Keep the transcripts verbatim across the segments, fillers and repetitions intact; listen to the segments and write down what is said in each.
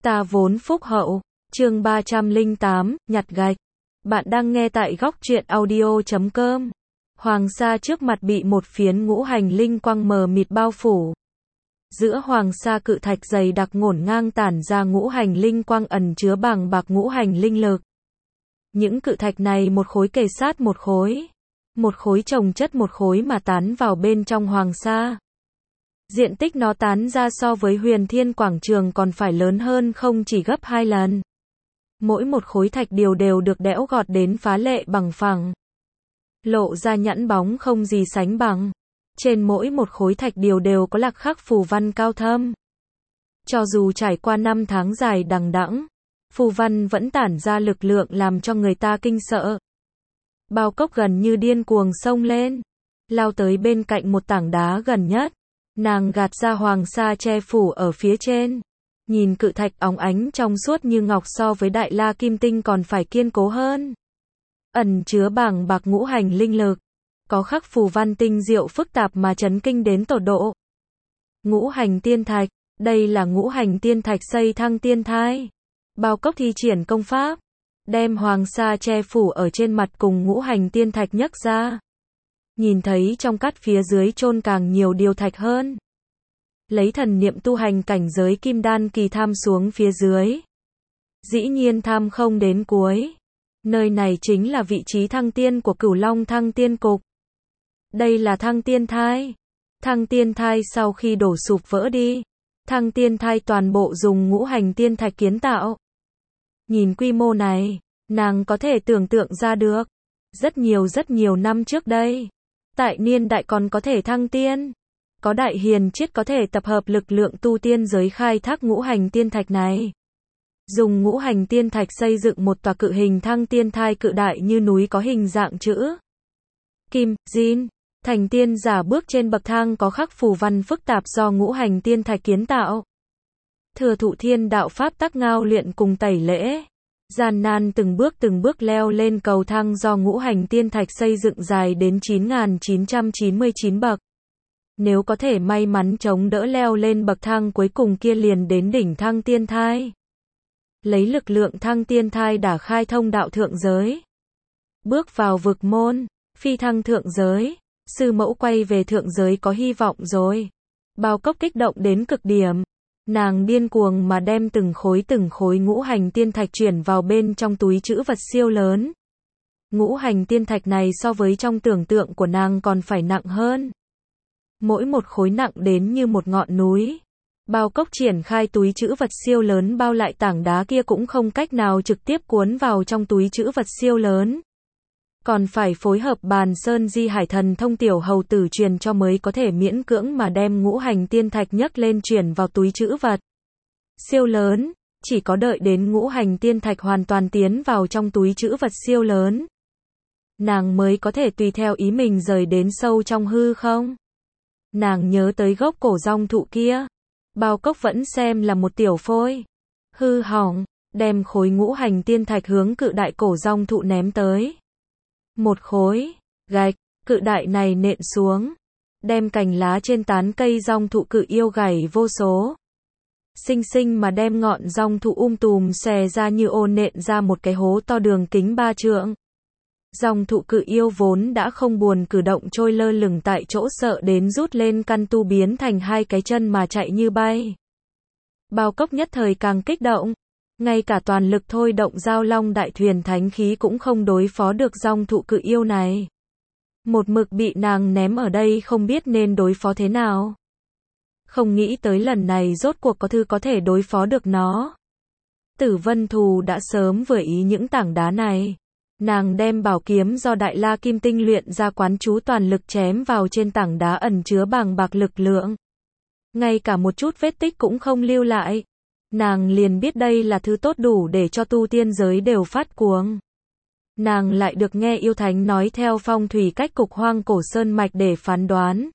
Ta vốn phúc hậu, chương ba trăm lẻ tám, nhặt gạch. Bạn đang nghe tại góc truyện audio chấm com. Hoàng sa trước mặt bị một phiến ngũ hành linh quang mờ mịt bao phủ. Giữa hoàng sa cự thạch dày đặc ngổn ngang tản ra ngũ hành linh quang ẩn chứa bàng bạc ngũ hành linh lực. Những cự thạch này một khối kề sát một khối, một khối chồng chất một khối mà tán vào bên trong hoàng sa. Diện tích nó tán ra so với Huyền Thiên Quảng Trường còn phải lớn hơn không chỉ gấp hai lần. Mỗi một khối thạch đều đều được đẽo gọt đến phá lệ bằng phẳng, lộ ra nhẵn bóng không gì sánh bằng. Trên mỗi một khối thạch đều đều có lạc khắc phù văn cao thâm. Cho dù trải qua năm tháng dài đằng đẵng, phù văn vẫn tản ra lực lượng làm cho người ta kinh sợ. Bao Cốc gần như điên cuồng xông lên, lao tới bên cạnh một tảng đá gần nhất. Nàng gạt ra hoàng sa che phủ ở phía trên, nhìn cự thạch óng ánh trong suốt như ngọc so với đại la kim tinh còn phải kiên cố hơn. Ẩn chứa bàng bạc ngũ hành linh lực, có khắc phù văn tinh diệu phức tạp mà chấn kinh đến tột độ. Ngũ hành tiên thạch, đây là ngũ hành tiên thạch xây thăng tiên thai. Bao Cốc thi triển công pháp, đem hoàng sa che phủ ở trên mặt cùng ngũ hành tiên thạch nhấc ra. Nhìn thấy trong cát phía dưới chôn càng nhiều điều thạch hơn. Lấy thần niệm tu hành cảnh giới kim đan kỳ tham xuống phía dưới. Dĩ nhiên tham không đến cuối. Nơi này chính là vị trí thăng tiên của Cửu Long Thăng Tiên Cục. Đây là thăng tiên thai. Thăng tiên thai sau khi đổ sụp vỡ đi. Thăng tiên thai toàn bộ dùng ngũ hành tiên thạch kiến tạo. Nhìn quy mô này, nàng có thể tưởng tượng ra được. Rất nhiều rất nhiều năm trước đây, tại niên đại còn có thể thăng tiên, có đại hiền triết có thể tập hợp lực lượng tu tiên giới khai thác ngũ hành tiên thạch này. Dùng ngũ hành tiên thạch xây dựng một tòa cự hình thăng tiên thai cự đại như núi có hình dạng chữ Kim, Jin. Thành tiên giả bước trên bậc thang có khắc phù văn phức tạp do ngũ hành tiên thạch kiến tạo. Thừa thụ thiên đạo pháp tắc ngao luyện cùng tẩy lễ. Gian nan từng bước từng bước leo lên cầu thang do ngũ hành tiên thạch xây dựng dài đến chín nghìn chín trăm chín mươi chín bậc. Nếu có thể may mắn chống đỡ leo lên bậc thang cuối cùng kia liền đến đỉnh thăng tiên thai. Lấy lực lượng thăng tiên thai đả khai thông đạo thượng giới. Bước vào vực môn, phi thăng thượng giới, sư mẫu quay về thượng giới có hy vọng rồi. Bao Cốc kích động đến cực điểm. Nàng điên cuồng mà đem từng khối từng khối ngũ hành tiên thạch chuyển vào bên trong túi trữ vật siêu lớn. Ngũ hành tiên thạch này so với trong tưởng tượng của nàng còn phải nặng hơn. Mỗi một khối nặng đến như một ngọn núi. Bao Cốc triển khai túi trữ vật siêu lớn bao lại tảng đá kia cũng không cách nào trực tiếp cuốn vào trong túi trữ vật siêu lớn. Còn phải phối hợp bàn sơn di hải thần thông tiểu hầu tử truyền cho mới có thể miễn cưỡng mà đem ngũ hành tiên thạch nhấc lên chuyển vào túi trữ vật siêu lớn. Chỉ có đợi đến ngũ hành tiên thạch hoàn toàn tiến vào trong túi trữ vật siêu lớn, nàng mới có thể tùy theo ý mình rời đến sâu trong hư không. Nàng nhớ tới gốc cổ dong thụ kia. Bao Cốc vẫn xem là một tiểu phôi hư hỏng, đem khối ngũ hành tiên thạch hướng cự đại cổ dong thụ ném tới. Một khối gạch cự đại này nện xuống, đem cành lá trên tán cây dong thụ cự yêu gảy vô số. Xinh xinh mà đem ngọn dong thụ um tùm xòe ra như ô nện ra một cái hố to đường kính ba trượng. Dong thụ cự yêu vốn đã không buồn cử động trôi lơ lửng tại chỗ sợ đến rút lên căn tu biến thành hai cái chân mà chạy như bay. Bao Cốc nhất thời càng kích động. Ngay cả toàn lực thôi động giao long đại thuyền thánh khí cũng không đối phó được dong thụ cự yêu này. Một mực bị nàng ném ở đây không biết nên đối phó thế nào. Không nghĩ tới lần này rốt cuộc có thư có thể đối phó được nó. Tử Vân Thù đã sớm vừa ý những tảng đá này. Nàng đem bảo kiếm do đại la kim tinh luyện ra quán chú toàn lực chém vào trên tảng đá ẩn chứa bàng bạc lực lượng. Ngay cả một chút vết tích cũng không lưu lại. Nàng liền biết đây là thứ tốt đủ để cho tu tiên giới đều phát cuồng. Nàng lại được nghe yêu thánh nói theo phong thủy cách cục hoang cổ sơn mạch để phán đoán.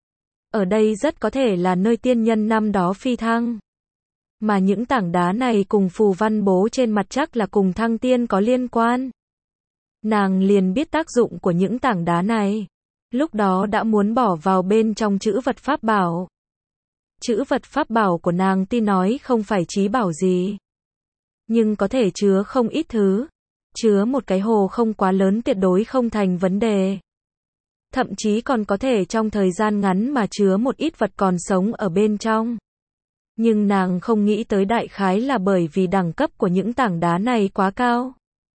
Ở đây rất có thể là nơi tiên nhân năm đó phi thăng. Mà những tảng đá này cùng phù văn bố trên mặt chắc là cùng thăng tiên có liên quan. Nàng liền biết tác dụng của những tảng đá này. Lúc đó đã muốn bỏ vào bên trong chữ vật pháp bảo. Chữ vật pháp bảo của nàng tin nói không phải trí bảo gì, nhưng có thể chứa không ít thứ. Chứa một cái hồ không quá lớn tuyệt đối không thành vấn đề. Thậm chí còn có thể trong thời gian ngắn mà chứa một ít vật còn sống ở bên trong. Nhưng nàng không nghĩ tới đại khái là bởi vì đẳng cấp của những tảng đá này quá cao.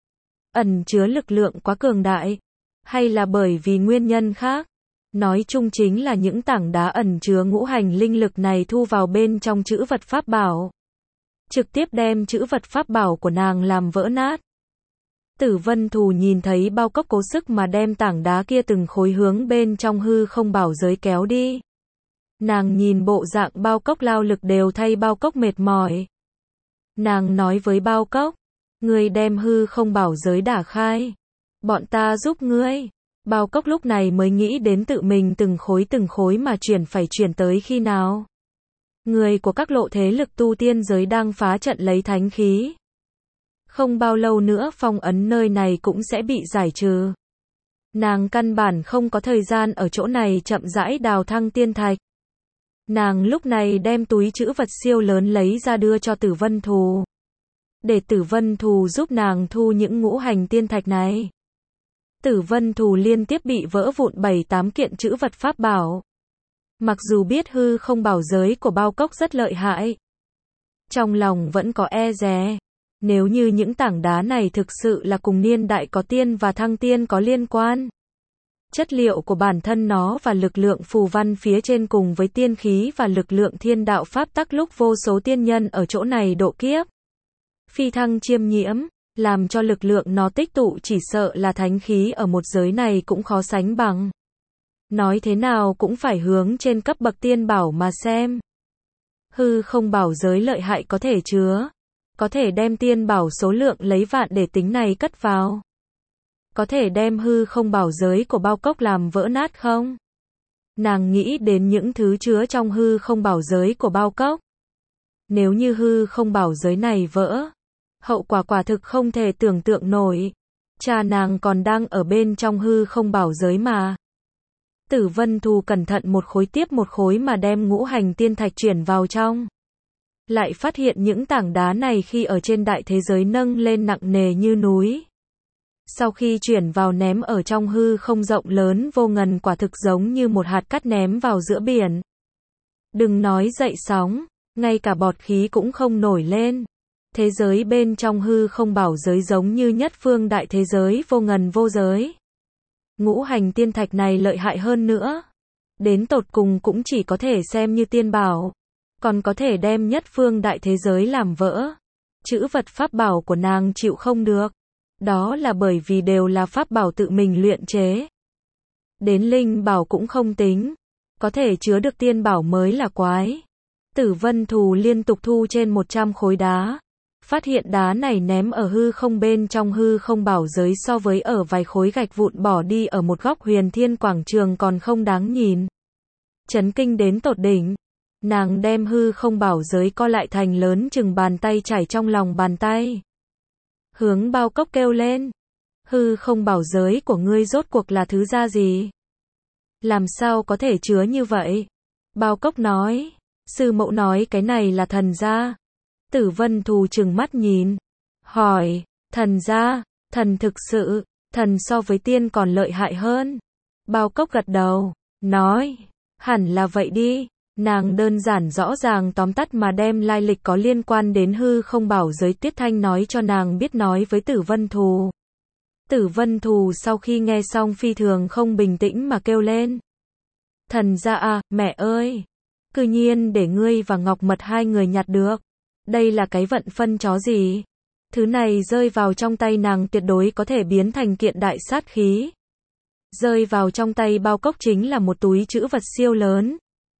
Ẩn chứa lực lượng quá cường đại. Hay là bởi vì nguyên nhân khác. Nói chung chính là những tảng đá ẩn chứa ngũ hành linh lực này thu vào bên trong trữ vật pháp bảo. Trực tiếp đem trữ vật pháp bảo của nàng làm vỡ nát. Tử Vân Thù nhìn thấy bao cốc cố sức mà đem tảng đá kia từng khối hướng bên trong hư không bảo giới kéo đi. Nàng nhìn bộ dạng bao cốc lao lực đều thay bao cốc mệt mỏi. Nàng nói với bao cốc, ngươi đem hư không bảo giới đả khai. Bọn ta giúp ngươi. Bao cốc lúc này mới nghĩ đến tự mình từng khối từng khối mà chuyển phải chuyển tới khi nào. Người của các lộ thế lực tu tiên giới đang phá trận lấy thánh khí. Không bao lâu nữa phong ấn nơi này cũng sẽ bị giải trừ. Nàng căn bản không có thời gian ở chỗ này chậm rãi đào thăng tiên thạch. Nàng lúc này đem túi trữ vật siêu lớn lấy ra đưa cho Tử Vân Thù. Để Tử Vân Thù giúp nàng thu những ngũ hành tiên thạch này. Tử Vân Thù liên tiếp bị vỡ vụn bảy tám kiện trữ vật pháp bảo. Mặc dù biết hư không bảo giới của bao cốc rất lợi hại. Trong lòng vẫn có e dè. Nếu như những tảng đá này thực sự là cùng niên đại có tiên và thăng tiên có liên quan. Chất liệu của bản thân nó và lực lượng phù văn phía trên cùng với tiên khí và lực lượng thiên đạo pháp tắc lúc vô số tiên nhân ở chỗ này độ kiếp. Phi thăng chiêm nhiễm, làm cho lực lượng nó tích tụ chỉ sợ là thánh khí ở một giới này cũng khó sánh bằng. Nói thế nào cũng phải hướng trên cấp bậc tiên bảo mà xem. Hư không bảo giới lợi hại có thể chứa. Có thể đem tiên bảo số lượng lấy vạn để tính này cất vào. Có thể đem hư không bảo giới của bao cốc làm vỡ nát không? Nàng nghĩ đến những thứ chứa trong hư không bảo giới của bao cốc. Nếu như hư không bảo giới này vỡ, hậu quả quả thực không thể tưởng tượng nổi. Cha nàng còn đang ở bên trong hư không bảo giới mà. Tử Vân Thù cẩn thận một khối tiếp một khối mà đem ngũ hành tiên thạch chuyển vào trong. Lại phát hiện những tảng đá này khi ở trên đại thế giới nâng lên nặng nề như núi. Sau khi chuyển vào ném ở trong hư không rộng lớn vô ngần quả thực giống như một hạt cát ném vào giữa biển. Đừng nói dậy sóng, ngay cả bọt khí cũng không nổi lên. Thế giới bên trong hư không bảo giới giống như nhất phương đại thế giới vô ngần vô giới. Ngũ hành tiên thạch này lợi hại hơn nữa. Đến tột cùng cũng chỉ có thể xem như tiên bảo. Còn có thể đem nhất phương đại thế giới làm vỡ. Chữ vật pháp bảo của nàng chịu không được. Đó là bởi vì đều là pháp bảo tự mình luyện chế. Đến linh bảo cũng không tính. Có thể chứa được tiên bảo mới là quái. Tử Vân Thù liên tục thu trên một trăm khối đá. Phát hiện đá này ném ở hư không bên trong hư không bảo giới so với ở vài khối gạch vụn bỏ đi ở một góc huyền thiên quảng trường còn không đáng nhìn. Chấn kinh đến tột đỉnh. Nàng đem hư không bảo giới co lại thành lớn chừng bàn tay chảy trong lòng bàn tay. Hướng bao cốc kêu lên. Hư không bảo giới của ngươi rốt cuộc là thứ ra gì? Làm sao có thể chứa như vậy? Bao cốc nói. Sư mẫu nói cái này là thần gia. Tử Vân Thù trừng mắt nhìn. Hỏi. Thần gia? Thần thực sự. Thần so với tiên còn lợi hại hơn. Bao cốc gật đầu. Nói. Hẳn là vậy đi. Nàng đơn giản rõ ràng tóm tắt mà đem lai lịch có liên quan đến hư không bảo giới Tuyết Thanh nói cho nàng biết nói với Tử Vân Thù. Tử Vân Thù sau khi nghe xong phi thường không bình tĩnh mà kêu lên. Thần gia à, mẹ ơi! Cư nhiên để ngươi và Ngọc Mật hai người nhặt được. Đây là cái vận phân chó gì? Thứ này rơi vào trong tay nàng tuyệt đối có thể biến thành kiện đại sát khí. Rơi vào trong tay bao cốc chính là một túi trữ vật siêu lớn.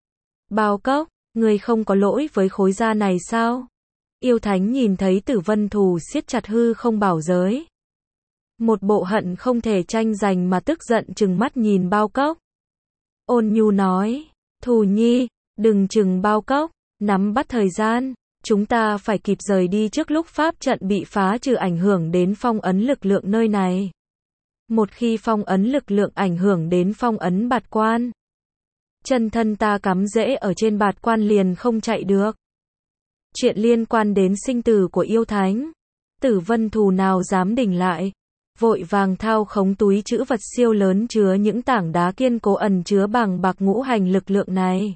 Bao cốc, ngươi không có lỗi với khối da này sao? Yêu Thánh nhìn thấy Tử Vân Thù siết chặt hư không bảo giới. Một bộ hận không thể tranh giành mà tức giận trừng mắt nhìn bao cốc. Ôn nhu nói, Thù nhi, đừng chừng bao cốc, nắm bắt thời gian, chúng ta phải kịp rời đi trước lúc pháp trận bị phá trừ ảnh hưởng đến phong ấn lực lượng nơi này. Một khi phong ấn lực lượng ảnh hưởng đến phong ấn bạt quan, chân thân ta cắm rễ ở trên bạt quan liền không chạy được. Chuyện liên quan đến sinh tử của yêu thánh, Tử Vân Thù nào dám đỉnh lại, vội vàng thao khống túi trữ vật siêu lớn chứa những tảng đá kiên cố ẩn chứa bàng bạc ngũ hành lực lượng này.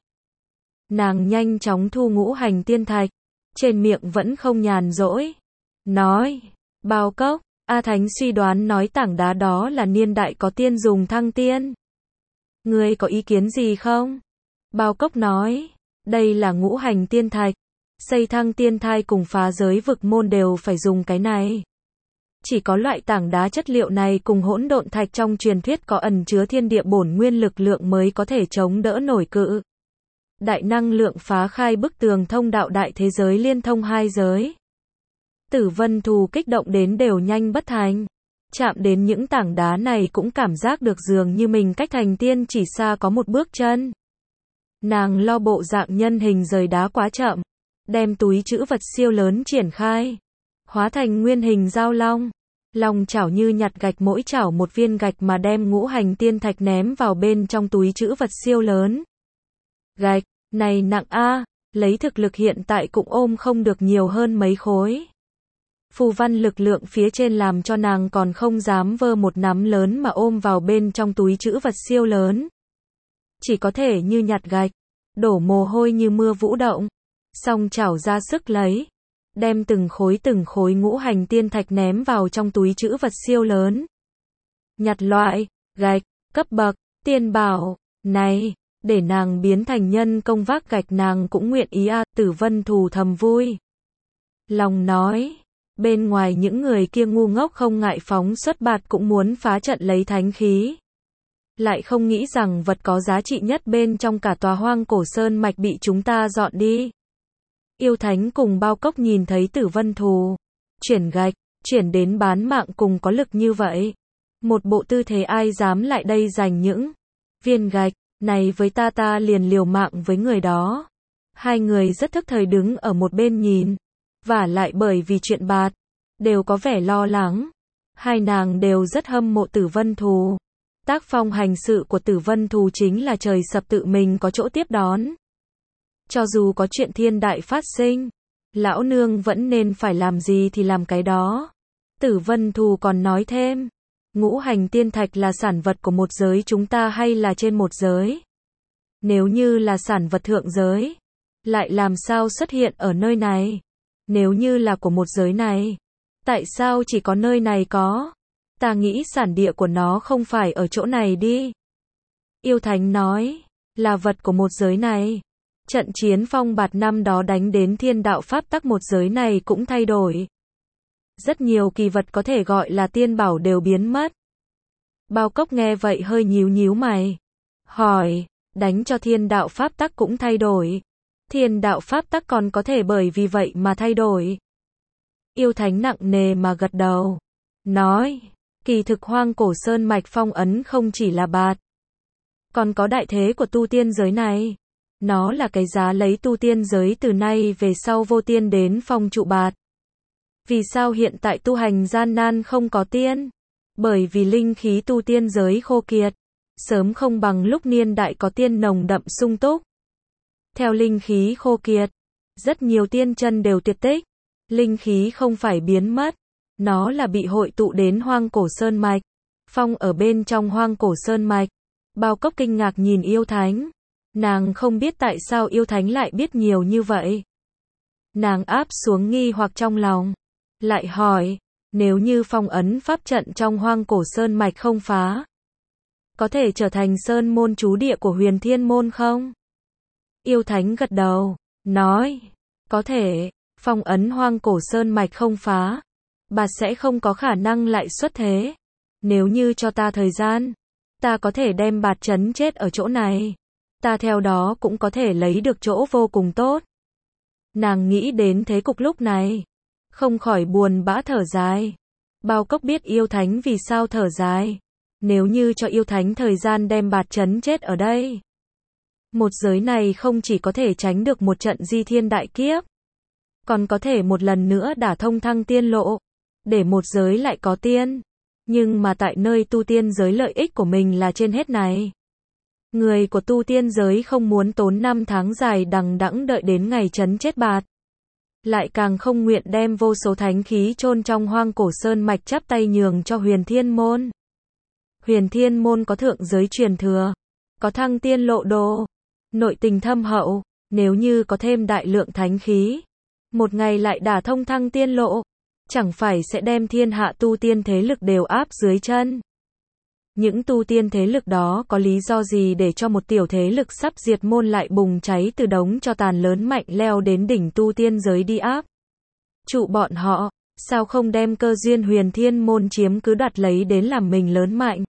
Nàng nhanh chóng thu ngũ hành tiên thạch, trên miệng vẫn không nhàn rỗi. Nói, Bao Cốc, A Thánh suy đoán nói tảng đá đó là niên đại có tiên dùng thăng tiên. Ngươi có ý kiến gì không? Bao Cốc nói, đây là ngũ hành tiên thạch, xây thăng tiên thai cùng phá giới vực môn đều phải dùng cái này. Chỉ có loại tảng đá chất liệu này cùng hỗn độn thạch trong truyền thuyết có ẩn chứa thiên địa bổn nguyên lực lượng mới có thể chống đỡ nổi cự đại năng lượng phá khai bức tường thông đạo đại thế giới liên thông hai giới. Tử Vân Thù kích động đến đều nhanh bất thành. Chạm đến những tảng đá này cũng cảm giác được dường như mình cách thành tiên chỉ xa có một bước chân. Nàng lo bộ dạng nhân hình rời đá quá chậm, đem túi trữ vật siêu lớn triển khai, hóa thành nguyên hình giao long. Long chảo như nhặt gạch, mỗi chảo một viên gạch mà đem ngũ hành tiên thạch ném vào bên trong túi trữ vật siêu lớn. Gạch này nặng a, lấy thực lực hiện tại cũng ôm không được nhiều hơn mấy khối. Phù văn lực lượng phía trên làm cho nàng còn không dám vơ một nắm lớn mà ôm vào bên trong túi trữ vật siêu lớn. Chỉ có thể như nhặt gạch, đổ mồ hôi như mưa vũ động. Song chảo ra sức lấy, đem từng khối từng khối ngũ hành tiên thạch ném vào trong túi trữ vật siêu lớn. Nhặt loại, gạch, cấp bậc, tiên bảo, này, để nàng biến thành nhân công vác gạch nàng cũng nguyện ý a. Tử Vân Thù thầm vui. Lòng nói, bên ngoài những người kia ngu ngốc không ngại phóng xuất bạt cũng muốn phá trận lấy thánh khí. Lại không nghĩ rằng vật có giá trị nhất bên trong cả tòa hoang cổ sơn mạch bị chúng ta dọn đi. Yêu Thánh cùng Bao Cốc nhìn thấy Tử Vân Thù chuyển gạch, chuyển đến bán mạng cùng có lực như vậy. Một bộ tư thế ai dám lại đây giành những viên gạch này với ta, ta liền liều mạng với người đó. Hai người rất thức thời đứng ở một bên nhìn, vả lại bởi vì chuyện bạt, đều có vẻ lo lắng. Hai nàng đều rất hâm mộ Tử Vân Thù. Tác phong hành sự của Tử Vân Thù chính là trời sập tự mình có chỗ tiếp đón. Cho dù có chuyện thiên đại phát sinh, lão nương vẫn nên phải làm gì thì làm cái đó. Tử Vân Thù còn nói thêm, ngũ hành tiên thạch là sản vật của một giới chúng ta hay là trên một giới? Nếu như là sản vật thượng giới, lại làm sao xuất hiện ở nơi này? Nếu như là của một giới này, tại sao chỉ có nơi này có? Ta nghĩ sản địa của nó không phải ở chỗ này đi. Yêu Thánh nói, là vật của một giới này. Trận chiến phong bạt năm đó đánh đến thiên đạo pháp tắc một giới này cũng thay đổi. Rất nhiều kỳ vật có thể gọi là tiên bảo đều biến mất. Bao Cốc nghe vậy hơi nhíu nhíu mày. Hỏi, đánh cho thiên đạo pháp tắc cũng thay đổi. Thiên đạo pháp tắc còn có thể bởi vì vậy mà thay đổi. Yêu Thánh nặng nề mà gật đầu. Nói, kỳ thực hoang cổ sơn mạch phong ấn không chỉ là bạt. Còn có đại thế của tu tiên giới này. Nó là cái giá lấy tu tiên giới từ nay về sau vô tiên đến phong trụ bạt. Vì sao hiện tại tu hành gian nan không có tiên? Bởi vì linh khí tu tiên giới khô kiệt. Sớm không bằng lúc niên đại có tiên nồng đậm sung túc. Theo linh khí khô kiệt, rất nhiều tiên chân đều tuyệt tích. Linh khí không phải biến mất, nó là bị hội tụ đến hoang cổ sơn mạch. Phong ở bên trong hoang cổ sơn mạch. Bao Cốc kinh ngạc nhìn Yêu Thánh. Nàng không biết tại sao Yêu Thánh lại biết nhiều như vậy. Nàng áp xuống nghi hoặc trong lòng. Lại hỏi, nếu như phong ấn pháp trận trong hoang cổ sơn mạch không phá, có thể trở thành sơn môn trú địa của Huyền Thiên môn không? Yêu Thánh gật đầu, nói, có thể, phong ấn hoang cổ sơn mạch không phá, bà sẽ không có khả năng lại xuất thế. Nếu như cho ta thời gian, ta có thể đem bạt trấn chết ở chỗ này. Ta theo đó cũng có thể lấy được chỗ vô cùng tốt. Nàng nghĩ đến thế cục lúc này, không khỏi buồn bã thở dài. Bao Cốc biết Yêu Thánh vì sao thở dài. Nếu như cho Yêu Thánh thời gian đem bạt trấn chết ở đây, một giới này không chỉ có thể tránh được một trận di thiên đại kiếp, còn có thể một lần nữa đả thông thăng tiên lộ, để một giới lại có tiên. Nhưng mà tại nơi tu tiên giới lợi ích của mình là trên hết này. Người của tu tiên giới không muốn tốn năm tháng dài đằng đẵng đợi đến ngày trấn chết bạt. lại càng không nguyện đem vô số thánh khí chôn trong hoang cổ sơn mạch chắp tay nhường cho Huyền Thiên Môn. Huyền Thiên Môn có thượng giới truyền thừa, có thăng tiên lộ đồ, nội tình thâm hậu, nếu như có thêm đại lượng thánh khí, một ngày lại đả thông thăng tiên lộ, chẳng phải sẽ đem thiên hạ tu tiên thế lực đều áp dưới chân. Những tu tiên thế lực đó có lý do gì để cho một tiểu thế lực sắp diệt môn lại bùng cháy từ đống cho tàn lớn mạnh leo đến đỉnh tu tiên giới đi áp trụ bọn họ, sao không đem cơ duyên Huyền Thiên Môn chiếm cứ đoạt lấy đến làm mình lớn mạnh?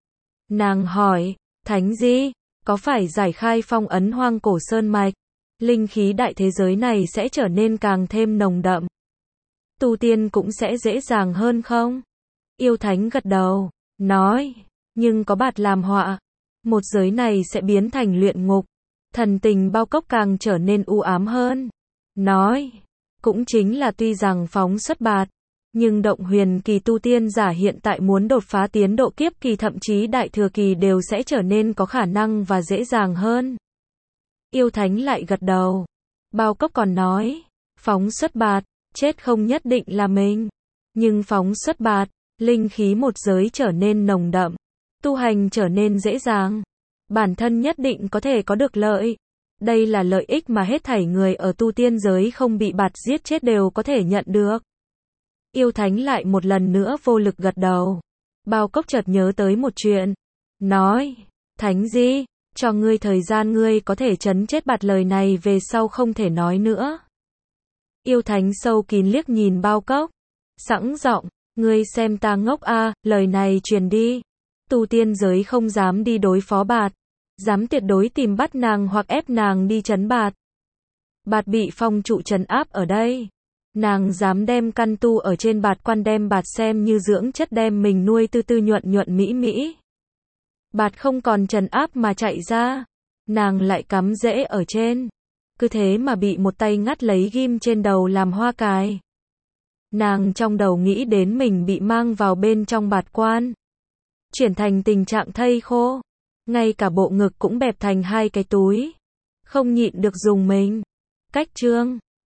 Nàng hỏi, Thánh Di, có phải giải khai phong ấn hoang cổ sơn mạch, linh khí đại thế giới này sẽ trở nên càng thêm nồng đậm, tu tiên cũng sẽ dễ dàng hơn không? Yêu Thánh gật đầu, nói, nhưng có bạt làm họa, một giới này sẽ biến thành luyện ngục, thần tình bao cốc càng trở nên u ám hơn. Nói, cũng chính là tuy rằng phóng xuất bạt, nhưng động huyền kỳ tu tiên giả hiện tại muốn đột phá tiến độ kiếp kỳ thậm chí đại thừa kỳ đều sẽ trở nên có khả năng và dễ dàng hơn. Yêu Thánh lại gật đầu. Bao cốc còn nói, phóng xuất bạt, chết không nhất định là mình, nhưng phóng xuất bạt, linh khí một giới trở nên nồng đậm, tu hành trở nên dễ dàng, bản thân nhất định có thể có được lợi. Đây là lợi ích mà hết thảy người ở tu tiên giới không bị bạt giết chết đều có thể nhận được. Yêu Thánh lại một lần nữa vô lực gật đầu. Bao cốc chợt nhớ tới một chuyện, nói, Thánh Di, cho ngươi thời gian ngươi có thể trấn chết bạt, lời này về sau không thể nói nữa. Yêu Thánh sâu kín liếc nhìn Bao cốc, sẵn giọng, ngươi xem ta ngốc a, à, lời này truyền đi, tu tiên giới không dám đi đối phó bạt, dám tuyệt đối tìm bắt nàng hoặc ép nàng đi trấn bạt. Bạt bị phong trụ trấn áp ở đây, nàng dám đem căn tu ở trên bạt quan, đem bạt xem như dưỡng chất, đem mình nuôi tư tư nhuận nhuận mỹ mỹ. Bạt không còn trấn áp mà chạy ra, nàng lại cắm rễ ở trên, cứ thế mà bị một tay ngắt lấy ghim trên đầu làm hoa cài. Nàng trong đầu nghĩ đến mình bị mang vào bên trong bạt quan, chuyển thành tình trạng thây khô, ngay cả bộ ngực cũng bẹp thành hai cái túi, không nhịn được dùng mình. Cách chương